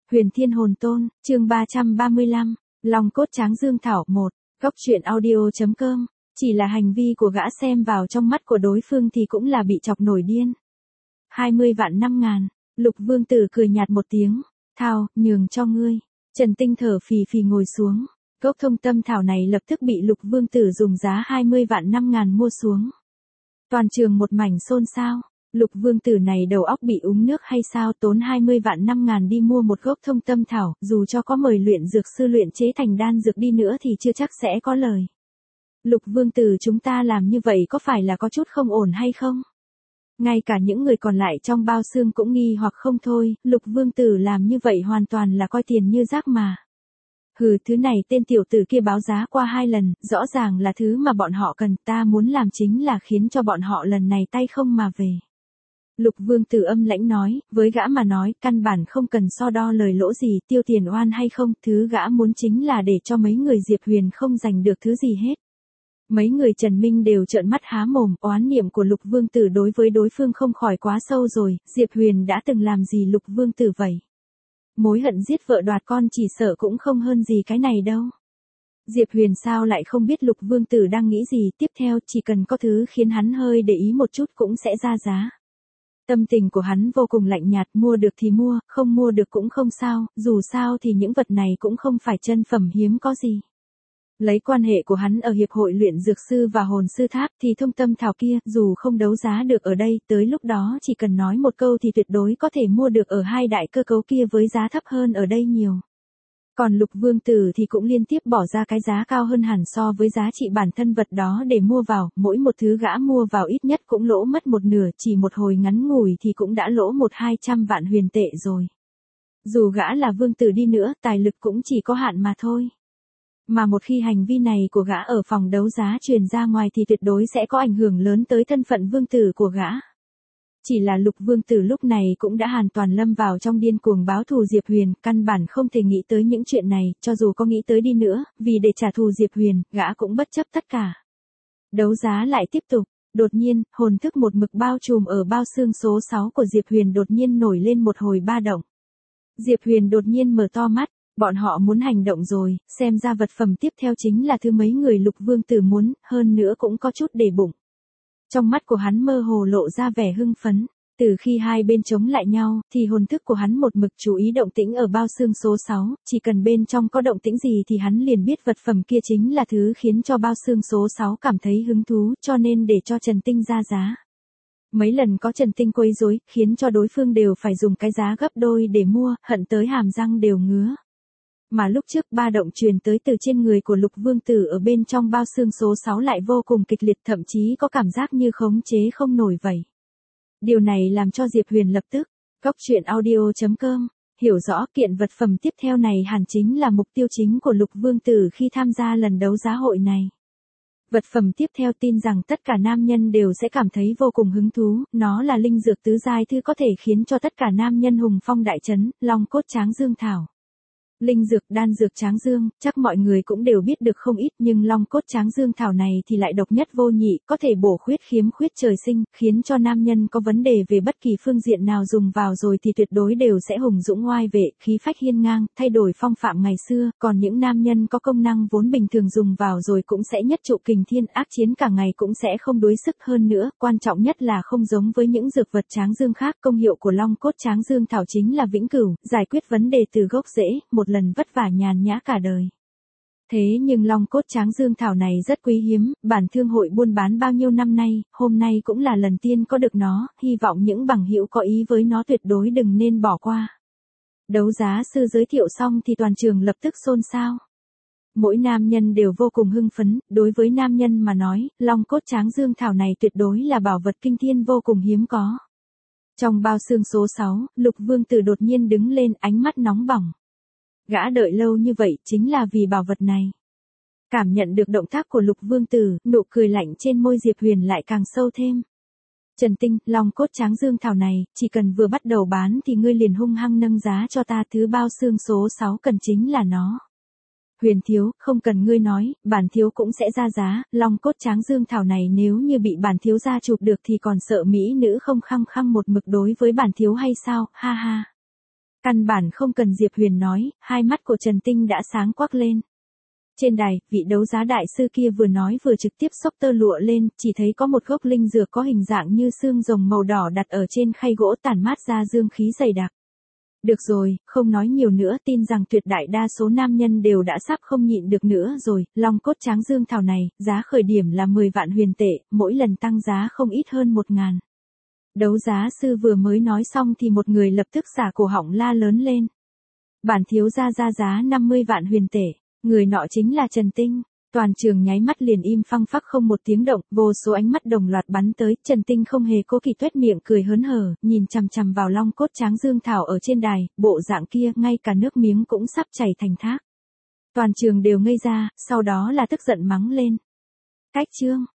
Huyền Thiên Hồn Tôn, chương 335, Long cốt tráng dương thảo 1, góc truyện audio.com, chỉ là hành vi của gã xem vào trong mắt của đối phương thì cũng là bị chọc nổi điên. 20 vạn 5 ngàn, Lục Vương Tử cười nhạt một tiếng, thao, nhường cho ngươi. Trần Tinh thở phì phì ngồi xuống, gốc thông tâm thảo này lập tức bị Lục Vương Tử dùng giá 20 vạn 5 ngàn mua xuống. Toàn trường một mảnh xôn xao. Lục Vương Tử này đầu óc bị uống nước hay sao, tốn 20 vạn 5 ngàn đi mua một gốc thông tâm thảo, dù cho có mời luyện dược sư luyện chế thành đan dược đi nữa thì chưa chắc sẽ có lời. Lục Vương Tử, chúng ta làm như vậy có phải là có chút không ổn hay không? Ngay cả những người còn lại trong bao xương cũng nghi hoặc không thôi, Lục Vương Tử làm như vậy hoàn toàn là coi tiền như rác mà. Hừ, thứ này tên tiểu tử kia báo giá qua 2 lần, rõ ràng là thứ mà bọn họ cần, ta muốn làm chính là khiến cho bọn họ lần này tay không mà về. Lục Vương Tử âm lãnh nói, với gã mà nói, căn bản không cần so đo lời lỗ gì, tiêu tiền oan hay không, thứ gã muốn chính là để cho mấy người Diệp Huyền không giành được thứ gì hết. Mấy người Trần Minh đều trợn mắt há mồm, oán niệm của Lục Vương Tử đối với đối phương không khỏi quá sâu rồi, Diệp Huyền đã từng làm gì Lục Vương Tử vậy? Mối hận giết vợ đoạt con chỉ sợ cũng không hơn gì cái này đâu. Diệp Huyền sao lại không biết Lục Vương Tử đang nghĩ gì, tiếp theo chỉ cần có thứ khiến hắn hơi để ý một chút cũng sẽ ra giá. Tâm tình của hắn vô cùng lạnh nhạt, mua được thì mua, không mua được cũng không sao, dù sao thì những vật này cũng không phải chân phẩm hiếm có gì. Lấy quan hệ của hắn ở Hiệp hội luyện dược sư và hồn sư tháp thì thông tâm thảo kia, dù không đấu giá được ở đây, tới lúc đó chỉ cần nói một câu thì tuyệt đối có thể mua được ở hai đại cơ cấu kia với giá thấp hơn ở đây nhiều. Còn Lục Vương Tử thì cũng liên tiếp bỏ ra cái giá cao hơn hẳn so với giá trị bản thân vật đó để mua vào, mỗi một thứ gã mua vào ít nhất cũng lỗ mất một nửa, chỉ một hồi ngắn ngủi thì cũng đã lỗ 100-200 vạn huyền tệ rồi. Dù gã là Vương Tử đi nữa, tài lực cũng chỉ có hạn mà thôi. Mà một khi hành vi này của gã ở phòng đấu giá truyền ra ngoài thì tuyệt đối sẽ có ảnh hưởng lớn tới thân phận Vương Tử của gã. Chỉ là Lục Vương Tử lúc này cũng đã hoàn toàn lâm vào trong điên cuồng báo thù Diệp Huyền, căn bản không thể nghĩ tới những chuyện này, cho dù có nghĩ tới đi nữa, vì để trả thù Diệp Huyền, gã cũng bất chấp tất cả. Đấu giá lại tiếp tục, đột nhiên, hồn thức một mực bao trùm ở bao xương số 6 của Diệp Huyền đột nhiên nổi lên một hồi ba động. Diệp Huyền đột nhiên mở to mắt, bọn họ muốn hành động rồi, xem ra vật phẩm tiếp theo chính là thứ mấy người Lục Vương Tử muốn, hơn nữa cũng có chút để bụng. Trong mắt của hắn mơ hồ lộ ra vẻ hưng phấn, từ khi hai bên chống lại nhau, thì hồn thức của hắn một mực chú ý động tĩnh ở bao xương số 6, chỉ cần bên trong có động tĩnh gì thì hắn liền biết vật phẩm kia chính là thứ khiến cho bao xương số 6 cảm thấy hứng thú, cho nên để cho Trần Tinh ra giá. Mấy lần có Trần Tinh quấy rối, khiến cho đối phương đều phải dùng cái giá gấp đôi để mua, hận tới hàm răng đều ngứa. Mà lúc trước ba động truyền tới từ trên người của Lục Vương Tử ở bên trong bao xương số 6 lại vô cùng kịch liệt, thậm chí có cảm giác như khống chế không nổi vậy. Điều này làm cho Diệp Huyền lập tức, góc truyện audio.com, hiểu rõ kiện vật phẩm tiếp theo này hẳn chính là mục tiêu chính của Lục Vương Tử khi tham gia lần đấu giá hội này. Vật phẩm tiếp theo tin rằng tất cả nam nhân đều sẽ cảm thấy vô cùng hứng thú, nó là linh dược tứ giai thứ có thể khiến cho tất cả nam nhân hùng phong đại trấn, long cốt tráng dương thảo. Linh dược, đan dược tráng dương, chắc mọi người cũng đều biết được không ít, nhưng long cốt tráng dương thảo này thì lại độc nhất vô nhị, có thể bổ khuyết khiếm khuyết trời sinh, khiến cho nam nhân có vấn đề về bất kỳ phương diện nào dùng vào rồi thì tuyệt đối đều sẽ hùng dũng oai vệ, khí phách hiên ngang, thay đổi phong phạm ngày xưa, còn những nam nhân có công năng vốn bình thường dùng vào rồi cũng sẽ nhất trụ kình thiên, ác chiến cả ngày cũng sẽ không đuối sức. Hơn nữa, quan trọng nhất là không giống với những dược vật tráng dương khác, công hiệu của long cốt tráng dương thảo chính là vĩnh cửu, giải quyết vấn đề từ gốc rễ, một lần vất vả nhàn nhã cả đời. Thế nhưng long cốt tráng dương thảo này rất quý hiếm, bản thương hội buôn bán bao nhiêu năm nay, hôm nay cũng là lần tiên có được nó, hy vọng những bằng hữu có ý với nó tuyệt đối đừng nên bỏ qua. Đấu giá sư giới thiệu xong thì toàn trường lập tức xôn xao. Mỗi nam nhân đều vô cùng hưng phấn, đối với nam nhân mà nói, long cốt tráng dương thảo này tuyệt đối là bảo vật kinh thiên vô cùng hiếm có. Trong bao xương số 6, Lục Vương Tử đột nhiên đứng lên, ánh mắt nóng bỏng. Gã đợi lâu như vậy chính là vì bảo vật này. Cảm nhận được động tác của Lục Vương Tử, nụ cười lạnh trên môi Diệp Huyền lại càng sâu thêm. Trần Tinh, long cốt tráng dương thảo này, chỉ cần vừa bắt đầu bán thì ngươi liền hung hăng nâng giá cho ta, thứ bao xương số 6 cần chính là nó. Huyền thiếu, không cần ngươi nói, bản thiếu cũng sẽ ra giá, long cốt tráng dương thảo này nếu như bị bản thiếu gia chụp được thì còn sợ mỹ nữ không khăng khăng một mực đối với bản thiếu hay sao, ha ha. Căn bản không cần Diệp Huyền nói, hai mắt của Trần Tinh đã sáng quắc lên. Trên đài, vị đấu giá đại sư kia vừa nói vừa trực tiếp xốc tơ lụa lên, chỉ thấy có một gốc linh dược có hình dạng như xương rồng màu đỏ đặt ở trên khay gỗ tản mát ra dương khí dày đặc. Được rồi, không nói nhiều nữa, tin rằng tuyệt đại đa số nam nhân đều đã sắp không nhịn được nữa rồi, long cốt tráng dương thảo này, giá khởi điểm là 10 vạn huyền tệ, mỗi lần tăng giá không ít hơn 1.000. Đấu giá sư vừa mới nói xong thì một người lập tức xả cổ họng la lớn lên. Bản thiếu gia ra giá 50 vạn huyền tệ, người nọ chính là Trần Tinh. Toàn trường nháy mắt liền im phăng phắc không một tiếng động, vô số ánh mắt đồng loạt bắn tới, Trần Tinh không hề cố kỵ tuét miệng cười hớn hở, nhìn chằm chằm vào long cốt tráng dương thảo ở trên đài, bộ dạng kia ngay cả nước miếng cũng sắp chảy thành thác. Toàn trường đều ngây ra, sau đó là tức giận mắng lên. Cách chương.